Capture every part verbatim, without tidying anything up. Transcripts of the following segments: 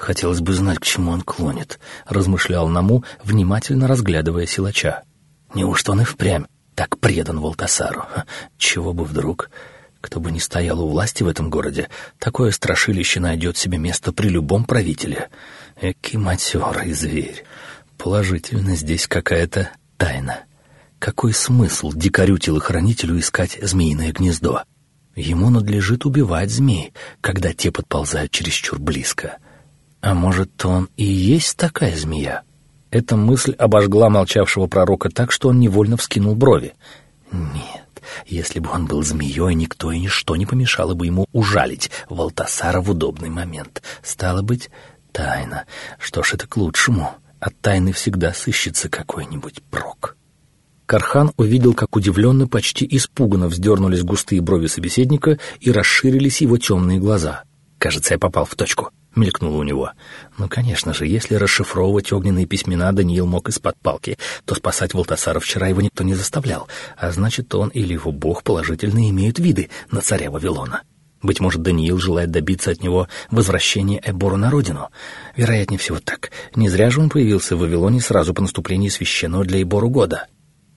Хотелось бы знать, к чему он клонит, размышлял Наму, внимательно разглядывая силача. Неужто он и впрямь так предан Валтасару? Чего бы вдруг? Кто бы ни стоял у власти в этом городе, такое страшилище найдет себе место при любом правителе. Эки матерый зверь. Положительно здесь какая-то тайна. Какой смысл дикарю-телохранителю искать змеиное гнездо? Ему надлежит убивать змей, когда те подползают чересчур близко. А может, он и есть такая змея? Эта мысль обожгла молчавшего пророка так, что он невольно вскинул брови. Нет, если бы он был змеей, никто и ничто не помешало бы ему ужалить Валтасара в удобный момент. Стало быть, тайна. Что ж, это к лучшему. От тайны всегда сыщется какой-нибудь прок. Кархан увидел, как удивленно, почти испуганно вздернулись густые брови собеседника и расширились его темные глаза. «Кажется, я попал в точку», — мелькнуло у него. Ну, конечно же, если расшифровывать огненные письмена Даниил мог из-под палки, то спасать Валтасара вчера его никто не заставлял, а значит, он или его бог положительно имеют виды на царя Вавилона. Быть может, Даниил желает добиться от него возвращения Эбора на родину. Вероятнее всего так. Не зря же он появился в Вавилоне сразу по наступлению священного для Эбору года.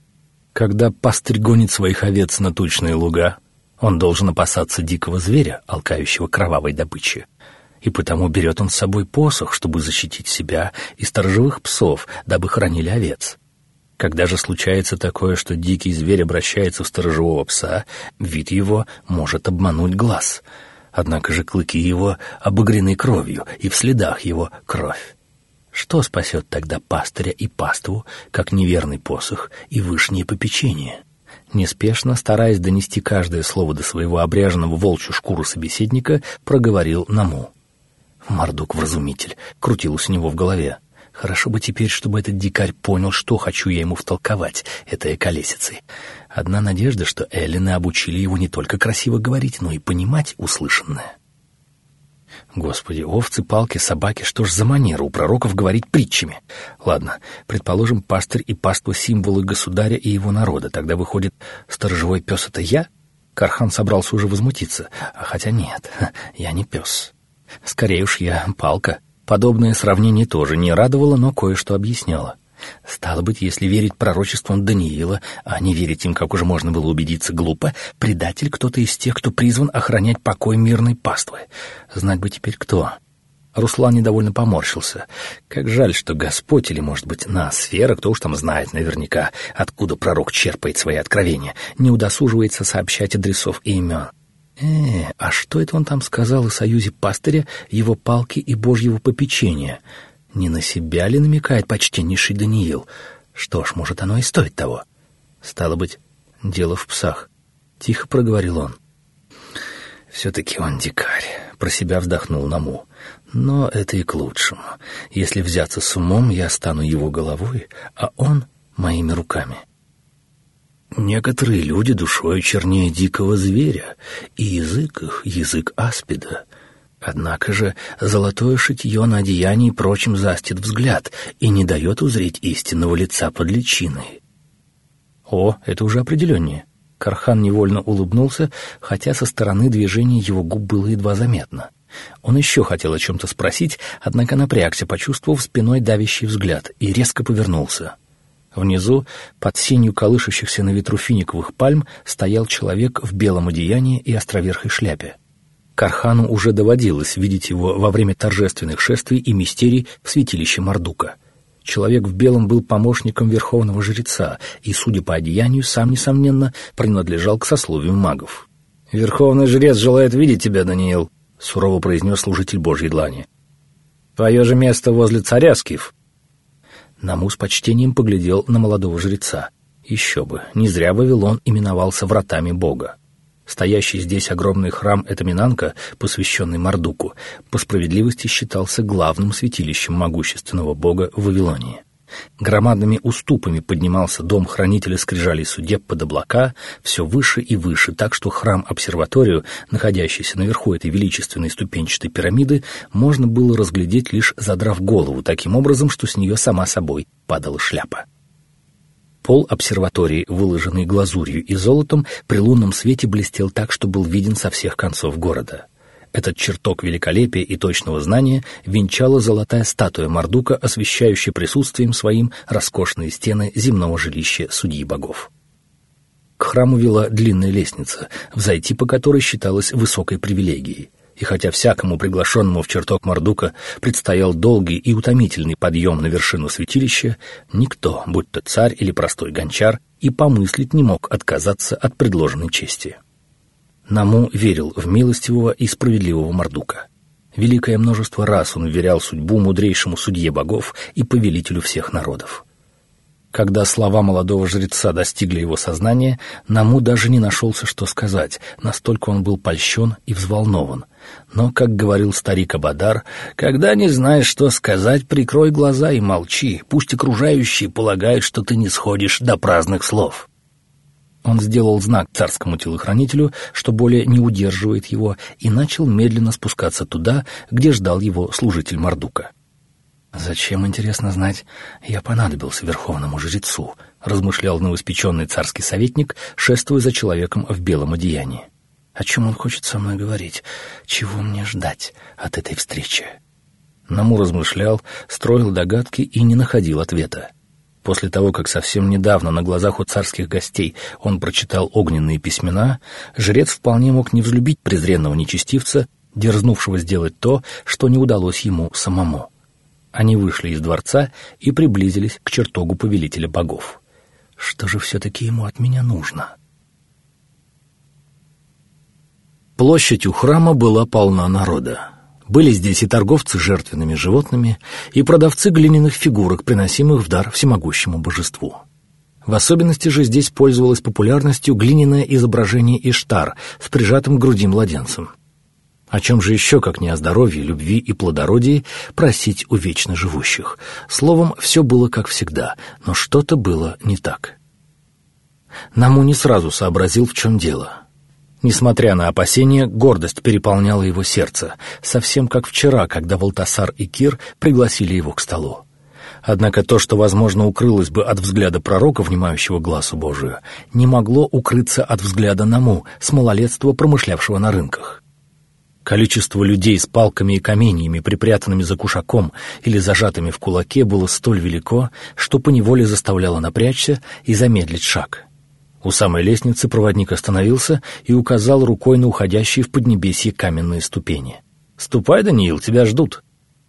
Когда пастырь гонит своих овец на тучные луга, он должен опасаться дикого зверя, алкающего кровавой добычи. И потому берет он с собой посох, чтобы защитить себя и сторожевых псов, дабы хранили овец. Когда же случается такое, что дикий зверь обращается в сторожевого пса, вид его может обмануть глаз. Однако же клыки его обогрены кровью, и в следах его кровь. Что спасет тогда пастыря и паству, как неверный посох и вышнее попечение? Неспешно, стараясь донести каждое слово до своего обряженного волчью шкуру собеседника, проговорил Наму. Мардук-вразумитель крутилось у него в голове. Хорошо бы теперь, чтобы этот дикарь понял, что хочу я ему втолковать этой околесицей. Одна надежда, что эллины обучили его не только красиво говорить, но и понимать услышанное. Господи, овцы, палки, собаки, что ж за манера у пророков говорить притчами? Ладно, предположим, пастырь и паства — символы государя и его народа. Тогда, выходит, сторожевой пес — это я? Кархан собрался уже возмутиться. А хотя нет, я не пес. Скорее уж я палка. Подобное сравнение тоже не радовало, но кое-что объясняло. Стало быть, если верить пророчествам Даниила, а не верить им, как уже можно было убедиться, глупо, предатель кто-то из тех, кто призван охранять покой мирной паствы. Знать бы теперь кто. Руслан недовольно поморщился. Как жаль, что Господь, или, может быть, Ноосфера, кто уж там знает наверняка, откуда пророк черпает свои откровения, не удосуживается сообщать адресов и имен. Э, а что это он там сказал о союзе пастыря, его палки и божьего попечения? Не на себя ли намекает почтеннейший Даниил? Что ж, может, оно и стоит того. Стало быть, дело в псах. Тихо проговорил он. Все-таки он дикарь. Про себя вздохнул Наму. Но это и к лучшему. Если взяться с умом, я стану его головой, а он моими руками. Некоторые люди душою чернее дикого зверя, и язык их — язык аспида. Однако же золотое шитье на одеянии прочим застит взгляд и не дает узреть истинного лица под личиной. О, это уже определеннее. Кархан невольно улыбнулся, хотя со стороны движения его губ было едва заметно. Он еще хотел о чем-то спросить, однако напрягся, почувствовав спиной давящий взгляд, и резко повернулся. Внизу, под сенью колышущихся на ветру финиковых пальм, стоял человек в белом одеянии и островерхой шляпе. Кархану уже доводилось видеть его во время торжественных шествий и мистерий в святилище Мардука. Человек в белом был помощником верховного жреца и, судя по одеянию, сам, несомненно, принадлежал к сословию магов. «Верховный жрец желает видеть тебя, Даниил», — сурово произнес служитель Божьей длани. «Твое же место возле царя, Скиф». Наму с почтением поглядел на молодого жреца. Еще бы, не зря Вавилон именовался вратами Бога. Стоящий здесь огромный храм Этаминанка, посвященный Мардуку, по справедливости считался главным святилищем могущественного бога в Вавилонии. Громадными уступами поднимался дом хранителя скрижалей судеб под облака, все выше и выше, так что храм-обсерваторию, находящийся наверху этой величественной ступенчатой пирамиды, можно было разглядеть, лишь задрав голову таким образом, что с нее сама собой падала шляпа. Пол обсерватории, выложенный глазурью и золотом, при лунном свете блестел так, что был виден со всех концов города. Этот чертог великолепия и точного знания венчала золотая статуя Мардука, освещающая присутствием своим роскошные стены земного жилища судьи богов. К храму вела длинная лестница, взойти по которой считалось высокой привилегией. И хотя всякому приглашенному в чертог Мардука предстоял долгий и утомительный подъем на вершину святилища, никто, будь то царь или простой гончар, и помыслить не мог отказаться от предложенной чести. Наму верил в милостивого и справедливого Мардука. Великое множество раз он вверял судьбу мудрейшему судье богов и повелителю всех народов. Когда слова молодого жреца достигли его сознания, Наму даже не нашелся, что сказать, настолько он был польщен и взволнован. Но, как говорил старик Абадар, «Когда не знаешь, что сказать, прикрой глаза и молчи, пусть окружающие полагают, что ты не сходишь до праздных слов». Он сделал знак царскому телохранителю, что более не удерживает его, и начал медленно спускаться туда, где ждал его служитель Мардука. «Зачем, интересно знать, я понадобился верховному жрецу?» — размышлял новоиспеченный царский советник, шествуя за человеком в белом одеянии. «О чем он хочет со мной говорить? Чего мне ждать от этой встречи?» Наму размышлял, строил догадки и не находил ответа. После того, как совсем недавно на глазах у царских гостей он прочитал огненные письмена, жрец вполне мог не взлюбить презренного нечестивца, дерзнувшего сделать то, что не удалось ему самому. Они вышли из дворца и приблизились к чертогу повелителя богов. Что же все-таки ему от меня нужно? Площадь у храма была полна народа. Были здесь и торговцы жертвенными животными, и продавцы глиняных фигурок, приносимых в дар всемогущему божеству. В особенности же здесь пользовалось популярностью глиняное изображение Иштар с прижатым к груди младенцем. О чем же еще, как не о здоровье, любви и плодородии, просить у вечно живущих? Словом, все было как всегда, но что-то было не так. Наму не сразу сообразил, в чем дело. Несмотря на опасения, гордость переполняла его сердце, совсем как вчера, когда Валтасар и Кир пригласили его к столу. Однако то, что, возможно, укрылось бы от взгляда пророка, внимающего глазу Божию, не могло укрыться от взгляда Наму, с малолетства промышлявшего на рынках. Количество людей с палками и каменьями, припрятанными за кушаком или зажатыми в кулаке, было столь велико, что поневоле заставляло напрячься и замедлить шаг. У самой лестницы проводник остановился и указал рукой на уходящие в поднебесье каменные ступени. «Ступай, Даниил, тебя ждут».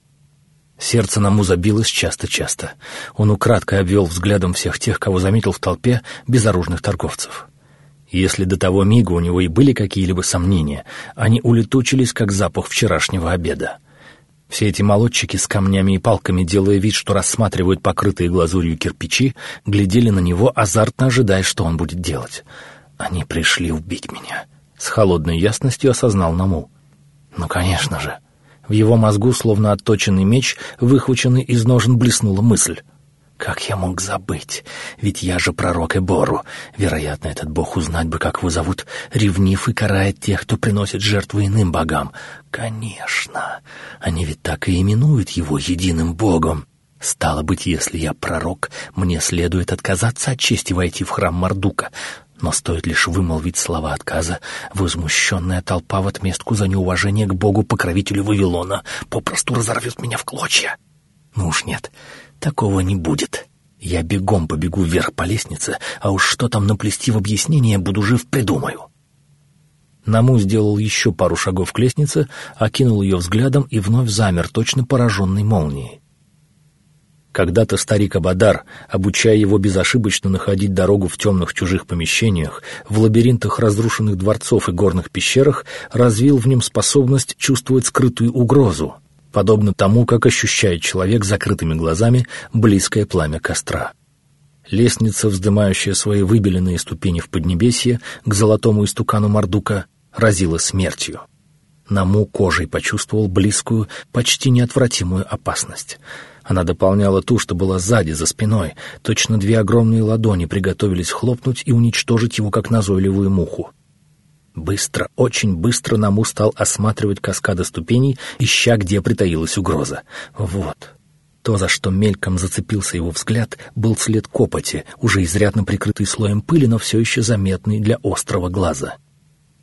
Сердце Наму забилось часто-часто. Он украдкой обвел взглядом всех тех, кого заметил в толпе безоружных торговцев. Если до того мига у него и были какие-либо сомнения, они улетучились, как запах вчерашнего обеда. Все эти молодчики с камнями и палками, делая вид, что рассматривают покрытые глазурью кирпичи, глядели на него, азартно ожидая, что он будет делать. «Они пришли убить меня», — с холодной ясностью осознал Наму. «Ну, конечно же». В его мозгу, словно отточенный меч, выхваченный из ножен, блеснула мысль. «Как я мог забыть? Ведь я же пророк Эбору. Вероятно, этот бог узнать бы, как его зовут, ревнив и карает тех, кто приносит жертвы иным богам. Конечно, они ведь так и именуют его единым богом. Стало быть, если я пророк, мне следует отказаться от чести войти в храм Мардука. Но стоит лишь вымолвить слова отказа, возмущенная толпа в отместку за неуважение к богу-покровителю Вавилона попросту разорвет меня в клочья. Ну уж нет». Такого не будет. Я бегом побегу вверх по лестнице, а уж что там наплести в объяснение, буду жив, придумаю. Наму сделал еще пару шагов к лестнице, окинул ее взглядом и вновь замер, точно пораженный молнией. Когда-то старик Абадар, обучая его безошибочно находить дорогу в темных чужих помещениях, в лабиринтах разрушенных дворцов и горных пещерах, развил в нем способность чувствовать скрытую угрозу, подобно тому, как ощущает человек закрытыми глазами близкое пламя костра. Лестница, вздымающая свои выбеленные ступени в поднебесье к золотому истукану Мардука, разила смертью. Наму кожей почувствовал близкую, почти неотвратимую опасность. Она дополняла ту, что была сзади, за спиной. Точно две огромные ладони приготовились хлопнуть и уничтожить его, как назойливую муху. Быстро, очень быстро Наму стал осматривать каскады ступеней, ища, где притаилась угроза. Вот. То, за что мельком зацепился его взгляд, был след копоти, уже изрядно прикрытый слоем пыли, но все еще заметный для острого глаза.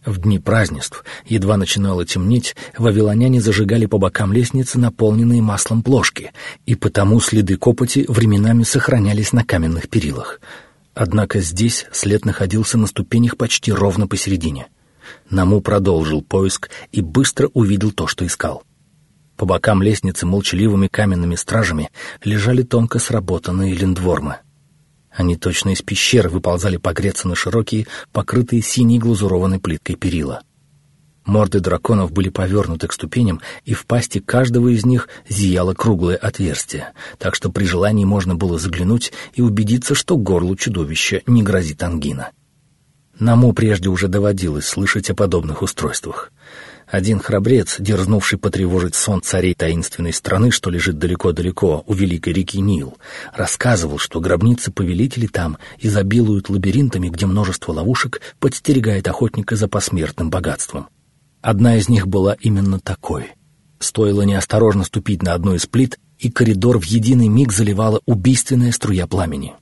В дни празднеств, едва начинало темнеть, вавилоняне зажигали по бокам лестницы наполненные маслом плошки, и потому следы копоти временами сохранялись на каменных перилах. Однако здесь след находился на ступенях почти ровно посередине. Наму продолжил поиск и быстро увидел то, что искал. По бокам лестницы молчаливыми каменными стражами лежали тонко сработанные линдвормы. Они точно из пещер выползали погреться на широкие, покрытые синей глазурованной плиткой перила. Морды драконов были повернуты к ступеням, и в пасти каждого из них зияло круглое отверстие, так что при желании можно было заглянуть и убедиться, что горлу чудовища не грозит ангина. Наму прежде уже доводилось слышать о подобных устройствах. Один храбрец, дерзнувший потревожить сон царей таинственной страны, что лежит далеко-далеко у великой реки Нил, рассказывал, что гробницы повелителей там изобилуют лабиринтами, где множество ловушек подстерегает охотника за посмертным богатством. Одна из них была именно такой. Стоило неосторожно ступить на одну из плит, и коридор в единый миг заливала убийственная струя пламени.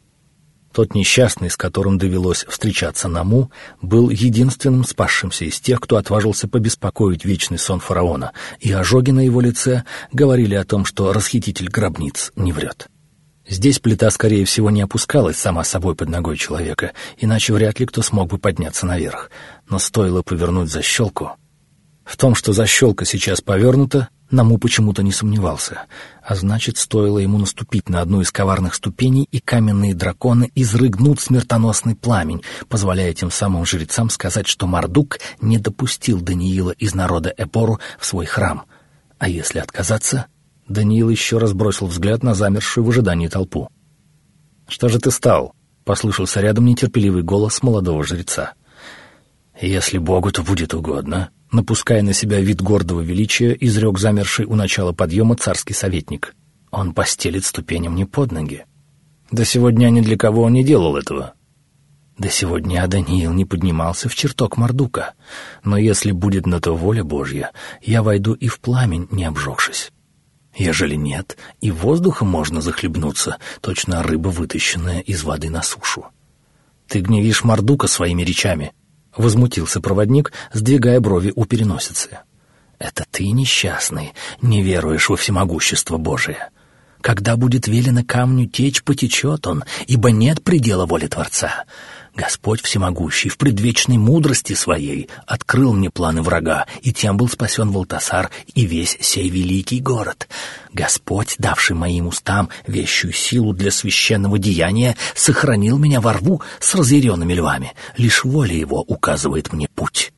Тот несчастный, с которым довелось встречаться Наму, был единственным спасшимся из тех, кто отважился побеспокоить вечный сон фараона, и ожоги на его лице говорили о том, что расхититель гробниц не врет. Здесь плита, скорее всего, не опускалась сама собой под ногой человека, иначе вряд ли кто смог бы подняться наверх. Но стоило повернуть защелку. В том, что защелка сейчас повернута, Наму почему-то не сомневался, а значит, стоило ему наступить на одну из коварных ступеней, и каменные драконы изрыгнут смертоносный пламень, позволяя тем самым жрецам сказать, что Мардук не допустил Даниила из народа Эбору в свой храм. А если отказаться, Даниил еще раз бросил взгляд на замершую в ожидании толпу. «Что же ты стал?» — послышался рядом нетерпеливый голос молодого жреца. «Если Богу, то будет угодно», — напуская на себя вид гордого величия, изрек замерший у начала подъема царский советник. «Он постелит ступеням не под ноги. До сегодня ни для кого он не делал этого. До сегодня Даниил не поднимался в чертог Мардука. Но если будет на то воля Божья, я войду и в пламень, не обжегшись. Ежели нет, и воздухом можно захлебнуться, точно рыба, вытащенная из воды на сушу. Ты гневишь Мардука своими речами», — возмутился проводник, сдвигая брови у переносицы. «Это ты, несчастный, не веруешь во всемогущество Божие. Когда будет велено камню течь, потечет он, ибо нет предела воли Творца. Господь всемогущий в предвечной мудрости своей открыл мне планы врага, и тем был спасен Валтасар и весь сей великий город. Господь, давший моим устам вещую силу для священного деяния, сохранил меня во рву с разъяренными львами. Лишь воля его указывает мне путь».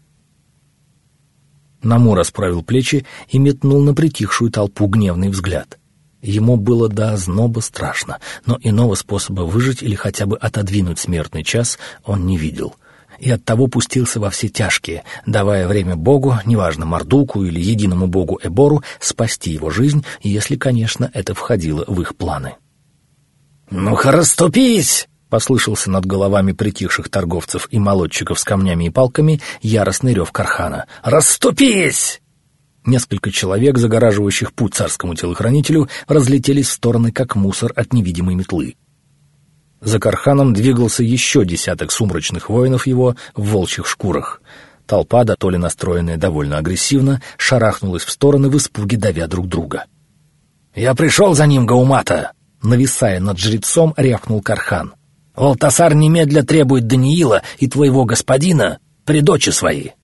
Наму расправил плечи и метнул на притихшую толпу гневный взгляд. Ему было до озноба страшно, но иного способа выжить или хотя бы отодвинуть смертный час он не видел. И оттого пустился во все тяжкие, давая время Богу, неважно Мардуку или единому богу Эбору, спасти его жизнь, если, конечно, это входило в их планы. «Ну-ка, расступись!» — послышался над головами притихших торговцев и молодчиков с камнями и палками яростный рев Кархана. «Расступись!» Несколько человек, загораживающих путь царскому телохранителю, разлетелись в стороны, как мусор от невидимой метлы. За Карханом двигался еще десяток сумрачных воинов его в волчьих шкурах. Толпа, да то ли настроенная довольно агрессивно, шарахнулась в стороны в испуге, давя друг друга. «Я пришел за ним, Гаумата!» Нависая над жрецом, рявкнул Кархан. «Валтасар немедля требует Даниила и твоего господина при дочи своей».